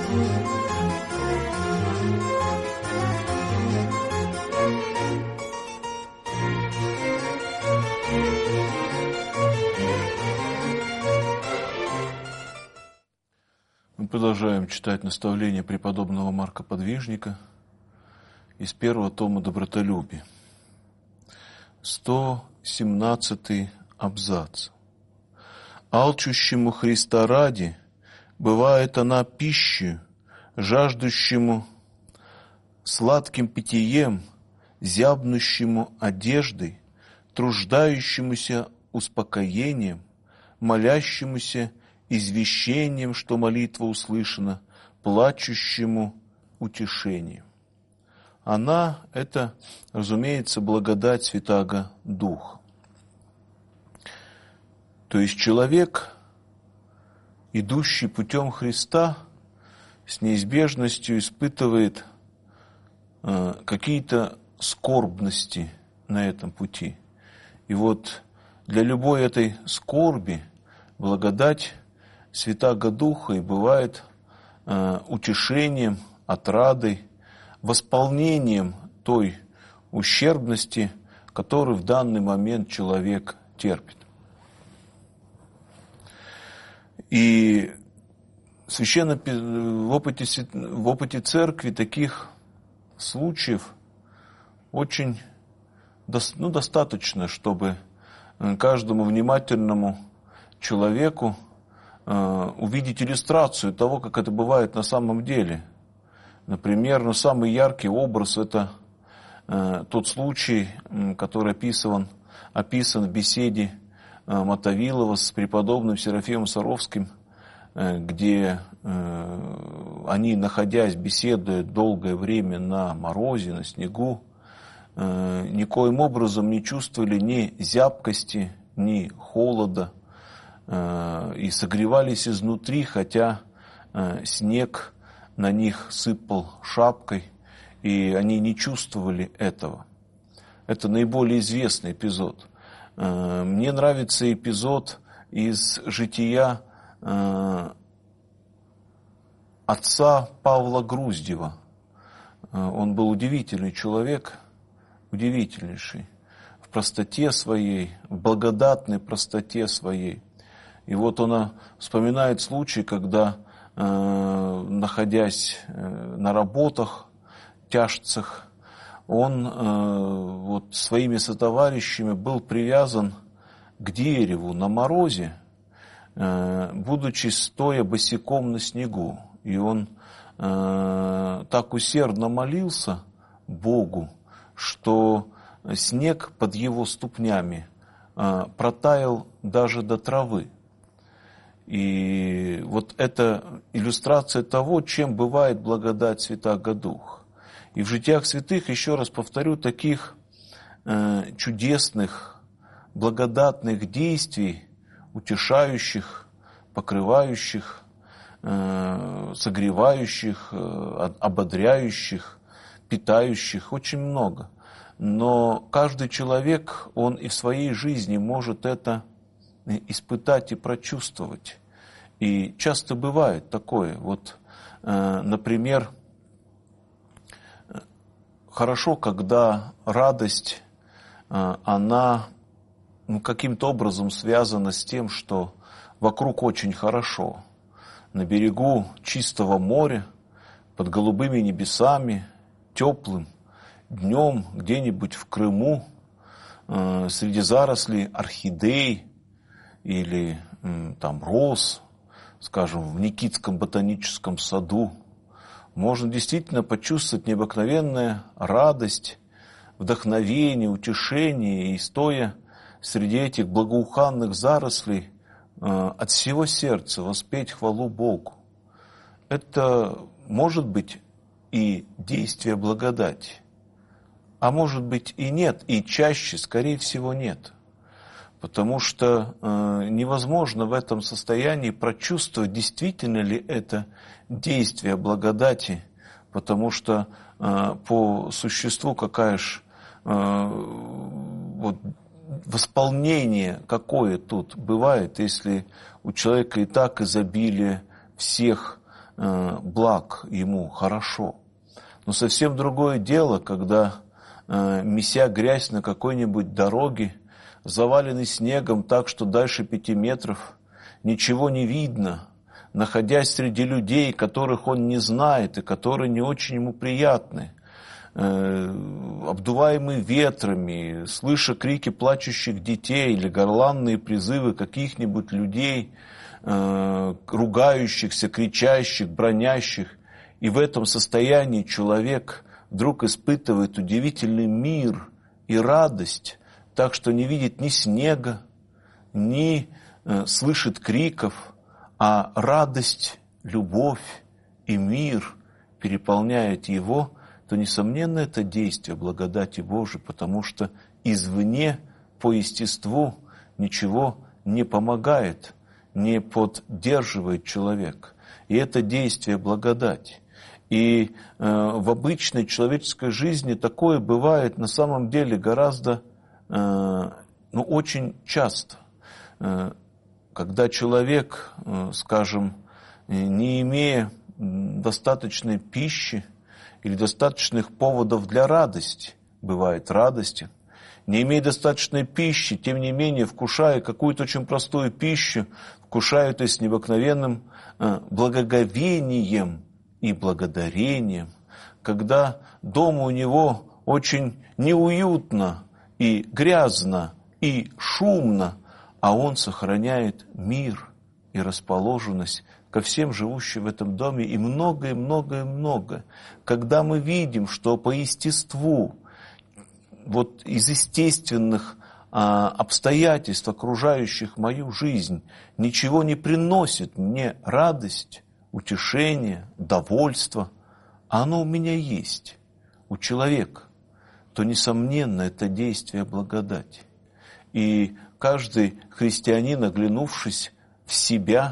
Мы продолжаем читать наставления преподобного Марка Подвижника из первого тома «Добротолюбие». 117 абзац. «Алчущему Христа ради бывает она пищей, жаждущему сладким питьем, зябнущему одеждой, труждающемуся успокоением, молящемуся извещением, что молитва услышана, плачущему утешением». Она – это, разумеется, благодать Святаго Духа. То есть человек, идущий путем Христа, с неизбежностью испытывает какие-то скорбности на этом пути. И вот для любой этой скорби благодать Святаго Духа и бывает утешением, отрадой, восполнением той ущербности, которую в данный момент человек терпит. И в опыте церкви таких случаев очень достаточно, чтобы каждому внимательному человеку увидеть иллюстрацию того, как это бывает на самом деле. Например, самый яркий образ – это тот случай, который описан в беседе Мотовилова с преподобным Серафимом Саровским, где они, находясь, беседуют долгое время на морозе, на снегу, никоим образом не чувствовали ни зябкости, ни холода, и согревались изнутри, хотя снег на них сыпал шапкой, и они не чувствовали этого. Это наиболее известный эпизод. Мне нравится эпизод из жития отца Павла Груздева. Он был удивительный человек, удивительнейший, в простоте своей, в благодатной простоте своей. И вот он вспоминает случай, когда, находясь на работах тяжцах, он своими сотоварищами был привязан к дереву на морозе, будучи стоя босиком на снегу. И он так усердно молился Богу, что снег под его ступнями протаял даже до травы. И вот это иллюстрация того, чем бывает благодать Святаго Духа. И в житиях святых, еще раз повторю, таких чудесных, благодатных действий, утешающих, покрывающих, согревающих, ободряющих, питающих, очень много. Но каждый человек, он и в своей жизни может это испытать и прочувствовать. И часто бывает такое. Вот, например, хорошо, когда радость, она каким-то образом связана с тем, что вокруг очень хорошо. На берегу чистого моря, под голубыми небесами, теплым днем, где-нибудь в Крыму, среди зарослей орхидей или там роз, скажем, в Никитском ботаническом саду, можно действительно почувствовать необыкновенную радость, вдохновение, утешение, и стоя среди этих благоуханных зарослей, от всего сердца воспеть хвалу Богу. Это может быть и действие благодати, а может быть и нет, и чаще, скорее всего, нет. Потому что невозможно в этом состоянии прочувствовать, действительно ли это действие благодати, потому что по существу восполнение какое тут бывает, если у человека и так изобилие всех благ ему, хорошо. Но совсем другое дело, когда, меся грязь на какой-нибудь дороге, заваленный снегом так, что дальше 5 метров ничего не видно, находясь среди людей, которых он не знает и которые не очень ему приятны, обдуваемый ветрами, слыша крики плачущих детей или горланные призывы каких-нибудь людей, ругающихся, кричащих, бранящих. И в этом состоянии человек вдруг испытывает удивительный мир и радость, так что не видит ни снега, ни слышит криков, а радость, любовь и мир переполняют его, то, несомненно, это действие благодати Божией, потому что извне по естеству ничего не помогает, не поддерживает человека. И это действие благодати. И в обычной человеческой жизни такое бывает на самом деле гораздо, очень часто. Когда человек, скажем, не имея достаточной пищи или достаточных поводов для радости, бывает радости, не имея достаточной пищи, тем не менее, вкушая какую-то очень простую пищу, вкушая это с необыкновенным благоговением и благодарением, когда дома у него очень неуютно и грязно и шумно, а он сохраняет мир и расположенность ко всем живущим в этом доме и многое, многое, многое. Когда мы видим, что по естеству, вот из естественных обстоятельств, окружающих мою жизнь, ничего не приносит мне радость, утешение, довольство, а оно у меня есть, у человека, то, несомненно, это действие благодати. И каждый христианин, оглянувшись в себя,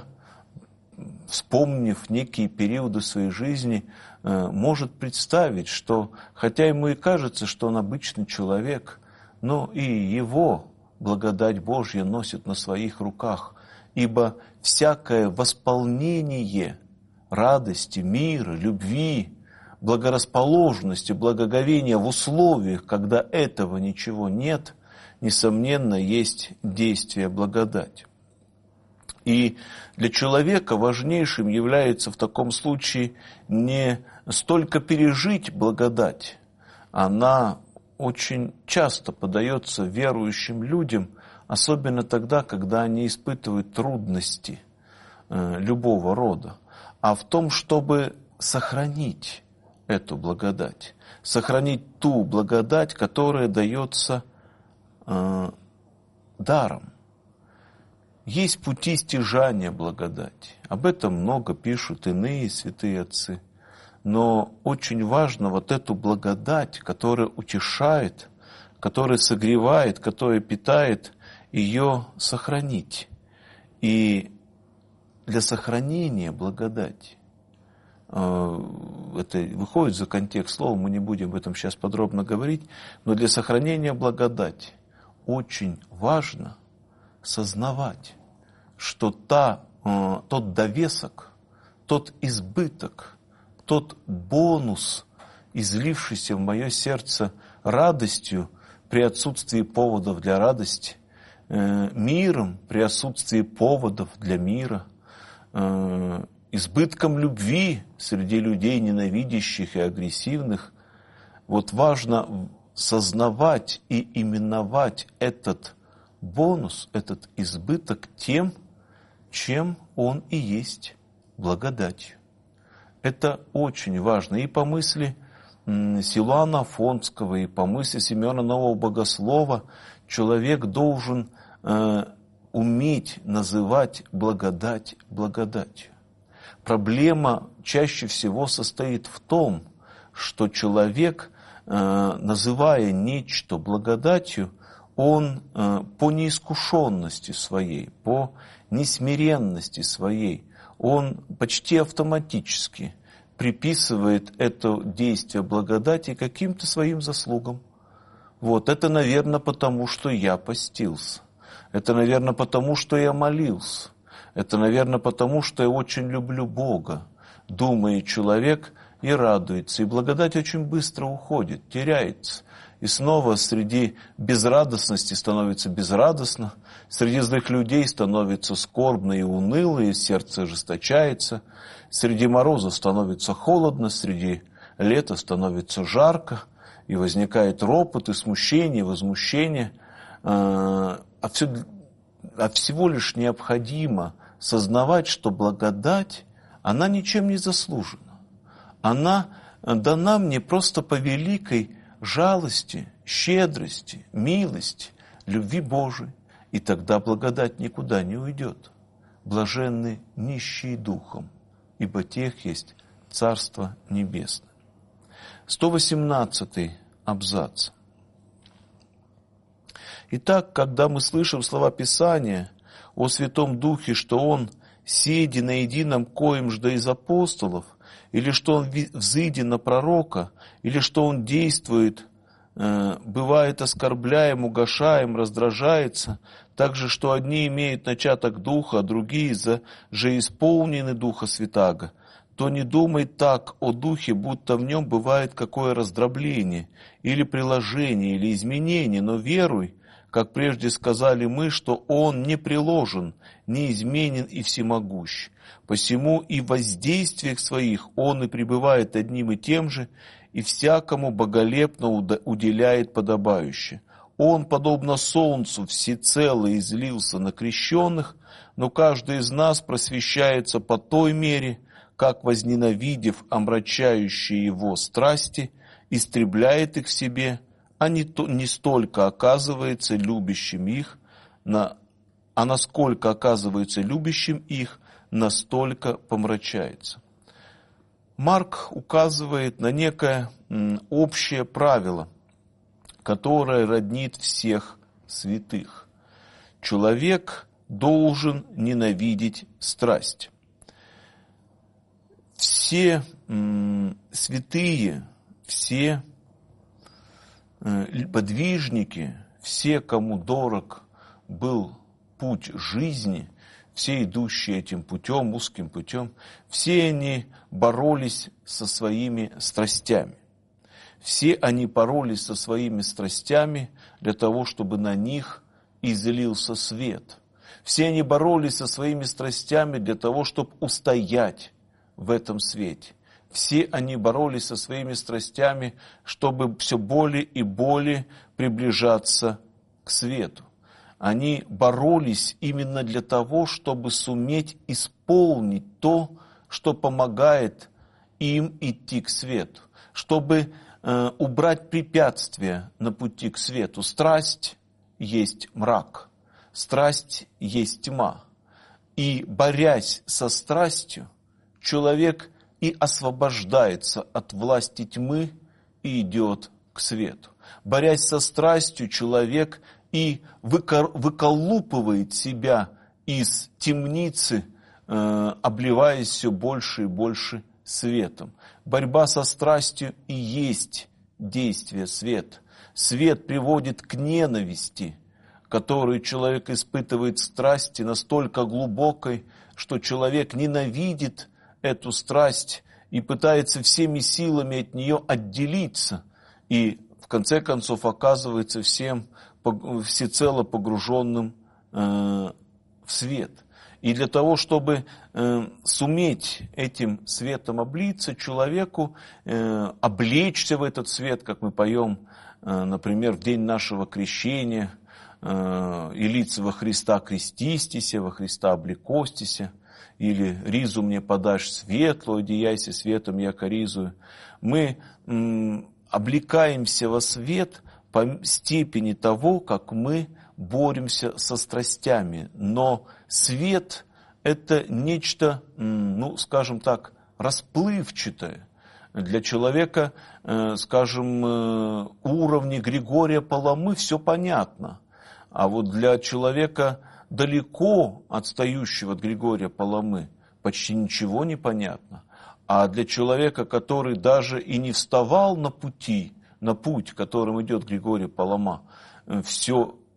вспомнив некие периоды своей жизни, может представить, что, хотя ему и кажется, что он обычный человек, но и его благодать Божья носит на своих руках, ибо всякое восполнение радости, мира, любви, благорасположенности, благоговения в условиях, когда этого ничего нет, несомненно, есть действие благодати. И для человека важнейшим является в таком случае не столько пережить благодать, она очень часто подается верующим людям, особенно тогда, когда они испытывают трудности любого рода, а в том, чтобы сохранить эту благодать, сохранить ту благодать, которая дается даром. Есть пути стяжания благодати. Об этом много пишут иные святые отцы. Но очень важно вот эту благодать, которая утешает, которая согревает, которая питает, ее сохранить. И для сохранения благодати, это выходит за контекст слова, мы не будем об этом сейчас подробно говорить, но для сохранения благодати очень важно сознавать, что тот довесок, тот избыток, тот бонус, излившийся в мое сердце радостью при отсутствии поводов для радости, миром при отсутствии поводов для мира, избытком любви среди людей ненавидящих и агрессивных, вот важно сознавать и именовать этот бонус, этот избыток тем, чем он и есть, благодатью. Это очень важно. И по мысли Силуана Афонского, и по мысли Симеона Нового Богослова человек должен уметь называть благодать благодатью. Проблема чаще всего состоит в том, что человек, называя нечто благодатью, он по неискушенности своей, по несмиренности своей, он почти автоматически приписывает это действие благодати каким-то своим заслугам. Вот, это, наверное, потому, что я постился. Это, наверное, потому, что я молился. Это, наверное, потому, что я очень люблю Бога. думает человек и радуется. И благодать очень быстро уходит, теряется. И снова среди безрадостности становится безрадостно, среди злых людей становится скорбно и уныло, и сердце ожесточается, среди мороза становится холодно, среди лета становится жарко, и возникает ропот, и смущение, и возмущение. А всего лишь необходимо сознавать, что благодать, она ничем не заслужена. Она дана мне просто по великой жалости, щедрости, милости, любви Божией, и тогда благодать никуда не уйдет. Блаженны нищие духом, ибо тех есть Царство Небесное. 118 абзац. Итак, когда мы слышим слова Писания о Святом Духе, что Он сиди на едином коем жда из апостолов, или что Он взыден на пророка, или что Он действует, бывает оскорбляем, угошаем, раздражается, также, что одни имеют начаток Духа, а другие же исполнены Духа Святаго, то не думай так о Духе, будто в нем бывает какое раздробление, или приложение, или изменение, но веруй, как прежде сказали мы, что Он не приложен, неизменен и всемогущ. Посему и в воздействиях своих Он и пребывает одним и тем же, и всякому боголепно уделяет подобающее. Он, подобно солнцу, всецело излился на крещенных, но каждый из нас просвещается по той мере, как, возненавидев омрачающие его страсти, истребляет их в себе, а не столько оказывается любящим их, а насколько оказывается любящим их, настолько помрачается. Марк указывает на некое общее правило, которое роднит всех святых. Человек должен ненавидеть страсть. Все святые, все подвижники, все, кому дорог был путь жизни, все идущие этим путем, узким путем, все они боролись со своими страстями. Все они боролись со своими страстями для того, чтобы на них излился свет. Все они боролись со своими страстями для того, чтобы устоять в этом свете. Все они боролись со своими страстями, чтобы все более и более приближаться к свету. Они боролись именно для того, чтобы суметь исполнить то, что помогает им идти к свету, чтобы убрать препятствия на пути к свету. Страсть есть мрак, страсть есть тьма. И борясь со страстью, человек и освобождается от власти тьмы и идет к свету. Борясь со страстью, человек и выколупывает себя из темницы, обливаясь все больше и больше светом. Борьба со страстью и есть действие света. Свет приводит к ненависти, которую человек испытывает страсти настолько глубокой, что человек ненавидит эту страсть и пытается всеми силами от нее отделиться, и в конце концов оказывается всецело погруженным в свет. И для того, чтобы суметь этим светом облиться, человеку облечься в этот свет, как мы поем, например, в день нашего крещения, «И лица во Христа крестистися, во Христа облекостися», или «Ризу мне подашь светлую, одеяйся светом, яко ризую». Мы облекаемся во свет по степени того, как мы боремся со страстями. Но свет – это нечто, скажем так, расплывчатое. Для человека, скажем, уровня Григория Паламы все понятно. А вот для человека, далеко отстающего от Григория Паламы, почти ничего не понятно. А для человека, который даже и не вставал на путь, которым идет Григорий Палама, все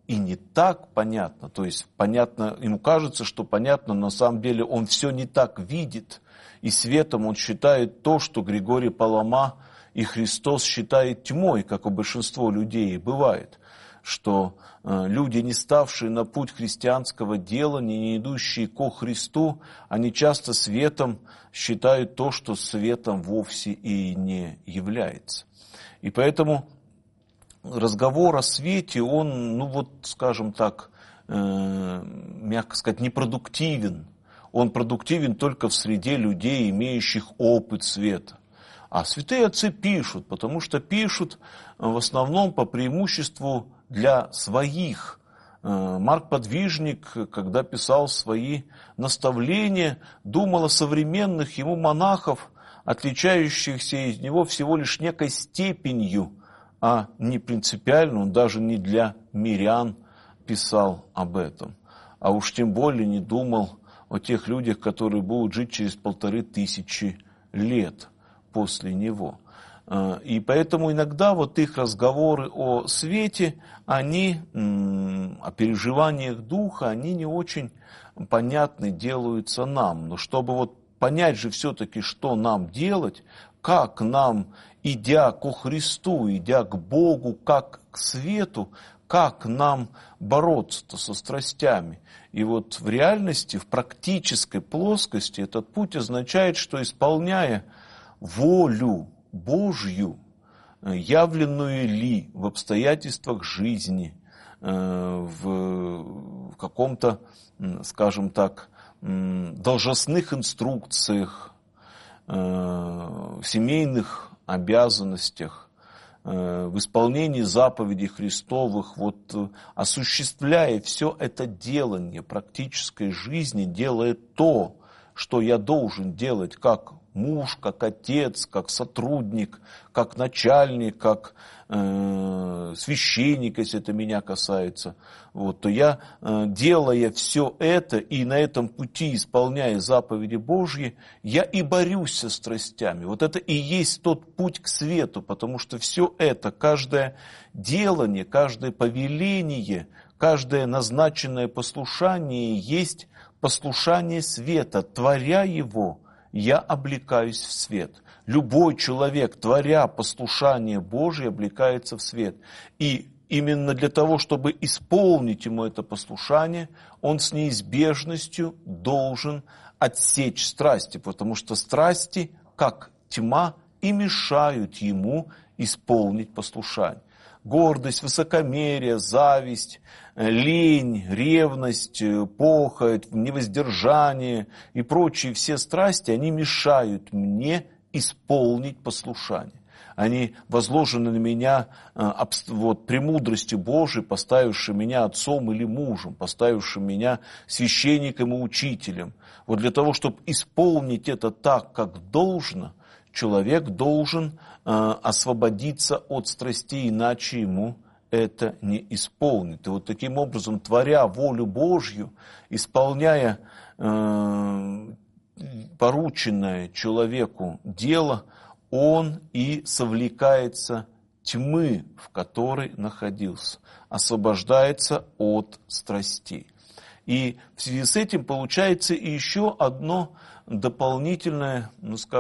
и не так понятно, то есть понятно, ему кажется, что понятно, но на самом деле он все не так видит, и светом он считает то, что Григорий Палама и Христос считает тьмой, как у большинства людей и бывает, что люди, не ставшие на путь христианского делания, не идущие ко Христу, они часто светом считают то, что светом вовсе и не является. И поэтому разговор о свете, он, скажем так, мягко сказать, непродуктивен. Он продуктивен только в среде людей, имеющих опыт света. А святые отцы пишут, потому что пишут в основном по преимуществу для своих. Марк Подвижник, когда писал свои наставления, думал о современных ему монахов, отличающихся из него всего лишь некой степенью, а не принципиально, он даже не для мирян писал об этом. А уж тем более не думал о тех людях, которые будут жить через 1500 лет после него. И поэтому иногда их разговоры о свете, они, о переживаниях духа, они не очень понятны делаются нам. Но чтобы понять же все-таки, что нам делать, как нам, идя ко Христу, идя к Богу, как к свету, как нам бороться-то со страстями. И в реальности, в практической плоскости этот путь означает, что исполняя волю Божью, явленную ли в обстоятельствах жизни, в каком-то, скажем так, должностных инструкциях, в семейных обязанностях, в исполнении заповедей Христовых, осуществляя все это делание практической жизни, делая то, что я должен делать как муж, как отец, как сотрудник, как начальник, как священник, если это меня касается, то я, делая все это и на этом пути исполняя заповеди Божьи, я и борюсь со страстями. Это и есть тот путь к свету, потому что все это, каждое делание, каждое повеление, каждое назначенное послушание есть послушание света. Творя его, я облекаюсь в свет. Любой человек, творя послушание Божие, облекается в свет. И именно для того, чтобы исполнить ему это послушание, он с неизбежностью должен отсечь страсти, потому что страсти, как тьма, и мешают ему исполнить послушание. Гордость, высокомерие, зависть, лень, ревность, похоть, невоздержание и прочие все страсти, они мешают мне исполнить послушание. Они возложены на меня премудростью Божией, поставившей меня отцом или мужем, поставившим меня священником и учителем. Для того, чтобы исполнить это так, как должно, человек должен освободиться от страстей, иначе ему это не исполнит. И таким образом, творя волю Божью, исполняя порученное человеку дело, он и совлекается тьмы, в которой находился, освобождается от страстей. И в связи с этим получается и еще одно дополнительное,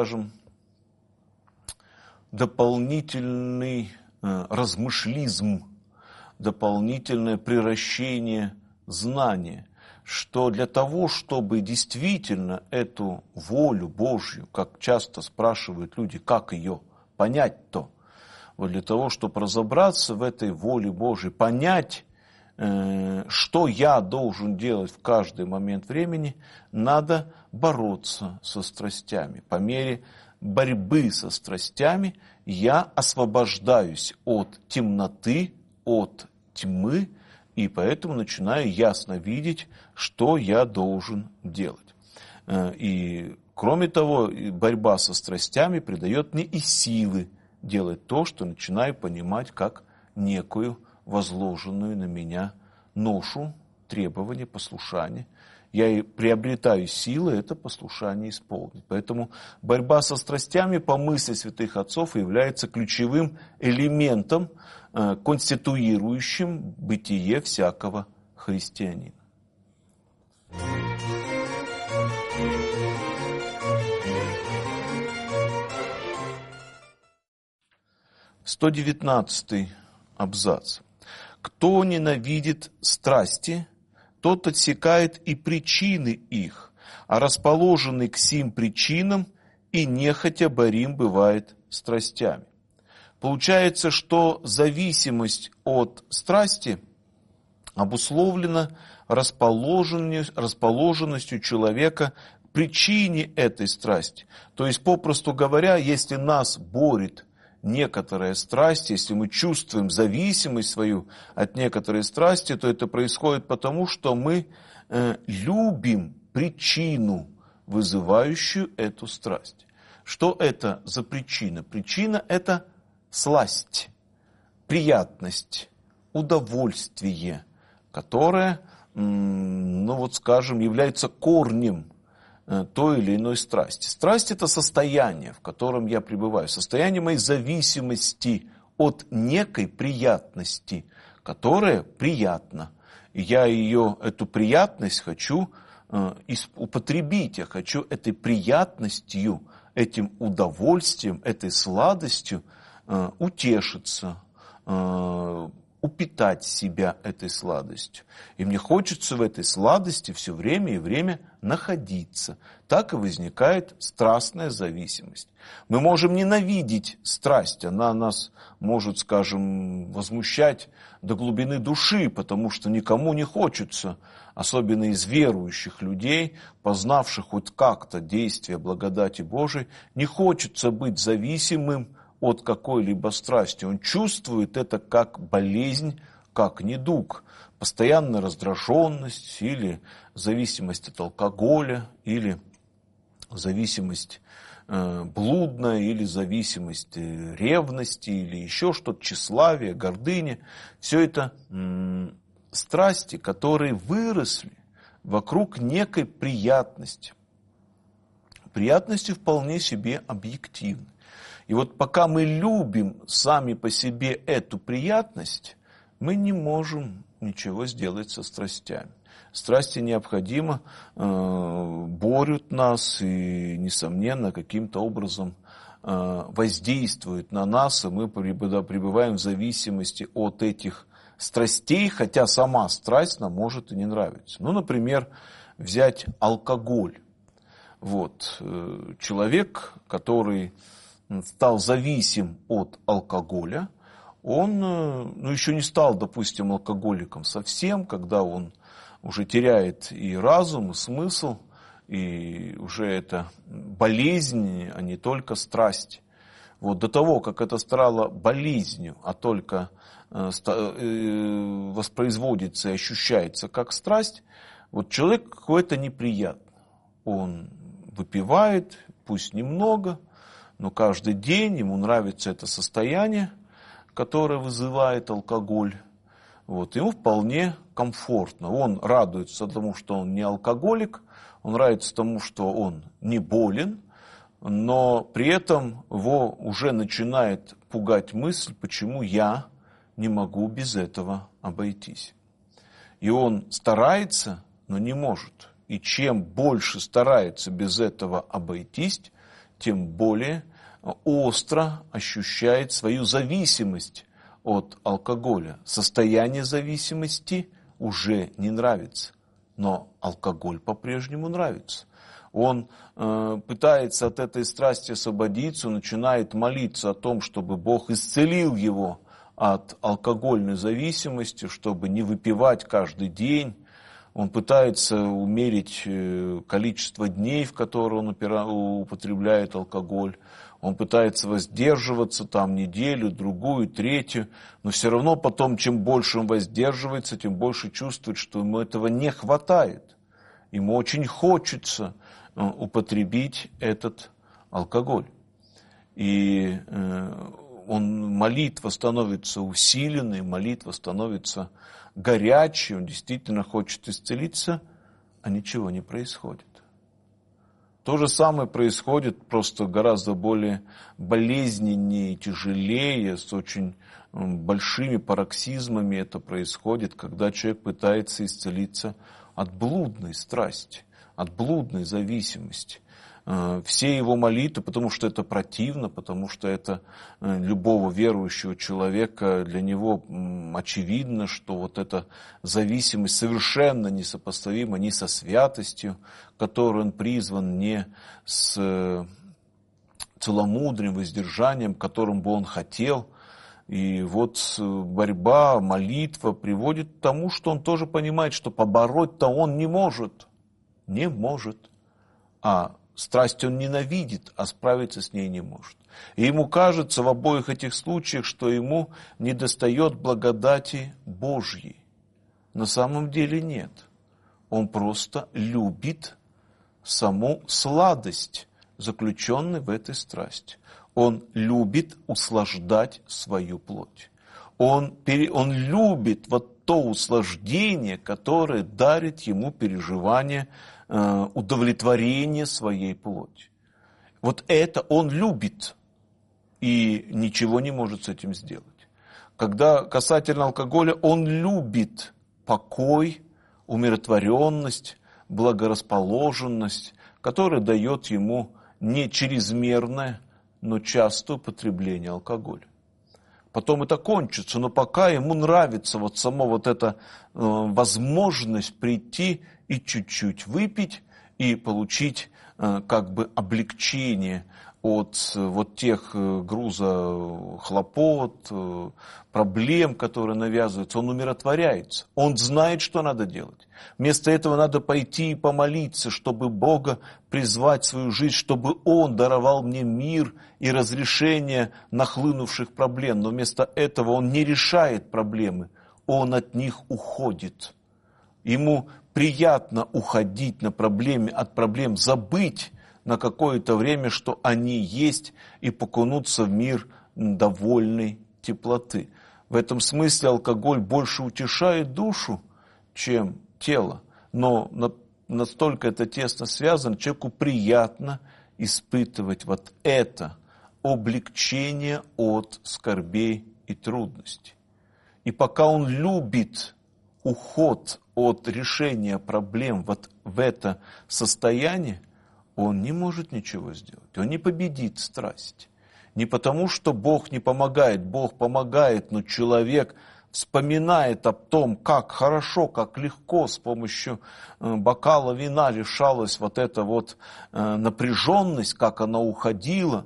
дополнительный размышлизм, дополнительное приращение знания, что для того, чтобы действительно эту волю Божью, как часто спрашивают люди, как ее понять-то, для того, чтобы разобраться в этой воле Божьей, понять, что я должен делать в каждый момент времени, надо бороться со страстями. По мере борьбы со страстями я освобождаюсь от темноты, от тьмы, и поэтому начинаю ясно видеть, что я должен делать. И кроме того, борьба со страстями придает мне и силы делать то, что начинаю понимать как некую возложенную на меня ношу, требование, послушание. я и приобретаю силы это послушание исполнить. Поэтому борьба со страстями по мысли святых отцов является ключевым элементом, конституирующим бытие всякого христианина. 119 абзац. «Кто ненавидит страсти, тот отсекает и причины их, а расположенный к сим причинам и нехотя борим бывает страстями». Получается, что зависимость от страсти обусловлена расположенностью человека к причине этой страсти. То есть, попросту говоря, если нас борет некоторая страсть, если мы чувствуем зависимость свою от некоторой страсти, то это происходит потому, что мы любим причину, вызывающую эту страсть. Что это за причина? Причина – это сласть, приятность, удовольствие, которое, является корнем той или иной страсти. Страсть – это состояние, в котором я пребываю, состояние моей зависимости от некой приятности, которая приятна. И я эту приятность хочу употребить, я хочу этой приятностью, этим удовольствием, этой сладостью утешиться, упитать себя этой сладостью. И мне хочется в этой сладости все время и время находиться. Так и возникает страстная зависимость. Мы можем ненавидеть страсть, она нас может, скажем, возмущать до глубины души, потому что никому не хочется, особенно из верующих людей, познавших хоть как-то действие благодати Божией, не хочется быть зависимым от какой-либо страсти. Он чувствует это как болезнь, как недуг. Постоянная раздраженность или зависимость от алкоголя, или зависимость блудная, или зависимость ревности, или еще что-то, тщеславие, гордыня. Все это страсти, которые выросли вокруг некой приятности. Приятности вполне себе объективны. И вот пока мы любим сами по себе эту приятность, мы не можем ничего сделать со страстями. Страсти необходимо борют нас и, несомненно, каким-то образом воздействуют на нас, и мы пребываем в зависимости от этих страстей, хотя сама страсть нам может и не нравиться. Например, взять алкоголь. Человек, который стал зависим от алкоголя, он еще не стал, допустим, алкоголиком совсем, когда он уже теряет и разум, и смысл, и уже это болезнь, а не только страсть. До того, как это стало болезнью, а только воспроизводится и ощущается как страсть, человеку это неприятно. Он выпивает, пусть немного, но каждый день ему нравится это состояние, которое вызывает алкоголь. Ему вполне комфортно. Он радуется тому, что он не алкоголик, он радуется тому, что он не болен, но при этом его уже начинает пугать мысль, почему я не могу без этого обойтись. И он старается, но не может. И чем больше старается без этого обойтись, тем более остро ощущает свою зависимость от алкоголя. Состояние зависимости уже не нравится, но алкоголь по-прежнему нравится. Он пытается от этой страсти освободиться, начинает молиться о том, чтобы Бог исцелил его от алкогольной зависимости, чтобы не выпивать каждый день. Он пытается умерить количество дней, в которые он употребляет алкоголь. Он пытается воздерживаться неделю, другую, третью. Но все равно потом, чем больше он воздерживается, тем больше чувствует, что ему этого не хватает. Ему очень хочется употребить этот алкоголь. И молитва становится усиленной, молитва становится горячей, он действительно хочет исцелиться, а ничего не происходит. То же самое происходит просто гораздо более болезненнее, тяжелее, с очень большими пароксизмами это происходит, когда человек пытается исцелиться от блудной страсти, от блудной зависимости. Все его молитвы, потому что это противно, потому что это любого верующего человека, для него очевидно, что вот эта зависимость совершенно несопоставима ни со святостью, которой он призван, не с целомудрием, воздержанием, которым бы он хотел. И вот борьба, молитва приводит к тому, что он тоже понимает, что побороть-то он не может. Не может. А страсть он ненавидит, а справиться с ней не может. И ему кажется в обоих этих случаях, что ему недостает благодати Божьей. На самом деле нет. Он просто любит саму сладость, заключенную в этой страсти. Он любит услаждать свою плоть. Он любит вот то услаждение, которое дарит ему переживание удовлетворение своей плоти. Вот это он любит и ничего не может с этим сделать. Когда касательно алкоголя, он любит покой, умиротворенность, благорасположенность, которая дает ему не чрезмерное, но частое употребление алкоголя. Потом это кончится, но пока ему нравится вот сама вот эта возможность прийти и чуть-чуть выпить, и получить как бы облегчение от вот тех груза хлопот, проблем, которые навязываются. Он умиротворяется, он знает, что надо делать. Вместо этого надо пойти и помолиться, чтобы Бога призвать в свою жизнь, чтобы Он даровал мне мир и разрешение нахлынувших проблем. Но вместо этого он не решает проблемы, он от них уходит. Ему приятно уходить от проблем, забыть на какое-то время, что они есть, и покунуться в мир довольной теплоты. В этом смысле алкоголь больше утешает душу, чем тело. Но настолько это тесно связано, человеку приятно испытывать вот это облегчение от скорбей и трудностей. И пока он любит уход от решения проблем вот в это состояние, он не может ничего сделать. Он не победит страсть. Не потому, что Бог не помогает. Бог помогает, но человек вспоминает о том, как хорошо, как легко с помощью бокала вина решалась вот эта вот напряженность, как она уходила.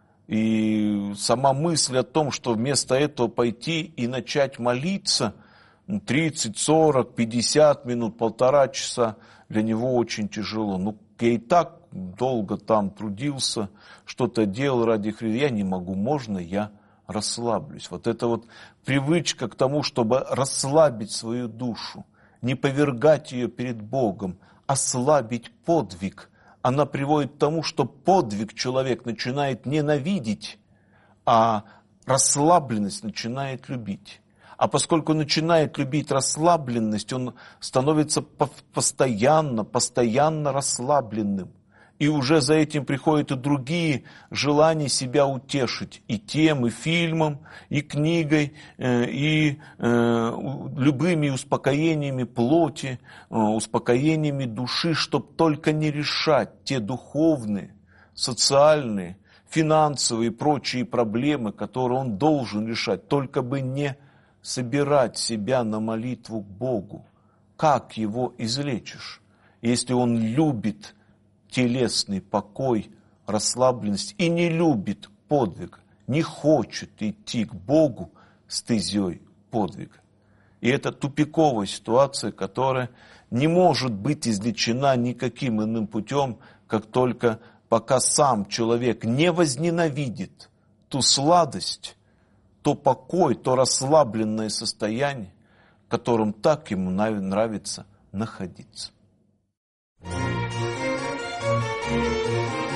И сама мысль о том, что вместо этого пойти и начать молиться 30, 40, 50 минут, полтора часа, для него очень тяжело. Ну, я и так долго там трудился, что-то делал ради Христа. Я не могу, можно я расслаблюсь? Вот это вот привычка к тому, чтобы расслабить свою душу, не повергать ее перед Богом, ослабить подвиг. Она приводит к тому, что подвиг человек начинает ненавидеть, а расслабленность начинает любить. А поскольку начинает любить расслабленность, он становится постоянно расслабленным. И уже за этим приходят и другие желания себя утешить. И тем, и фильмом, и книгой, и любыми успокоениями плоти, успокоениями души, чтобы только не решать те духовные, социальные, финансовые и прочие проблемы, которые он должен решать, только бы не собирать себя на молитву к Богу. Как его излечишь, если он любит телесный покой, расслабленность и не любит подвиг, не хочет идти к Богу стезей подвига? И это тупиковая ситуация, которая не может быть излечена никаким иным путем, как только пока сам человек не возненавидит ту сладость, то покой, то расслабленное состояние, в котором так ему нравится находиться.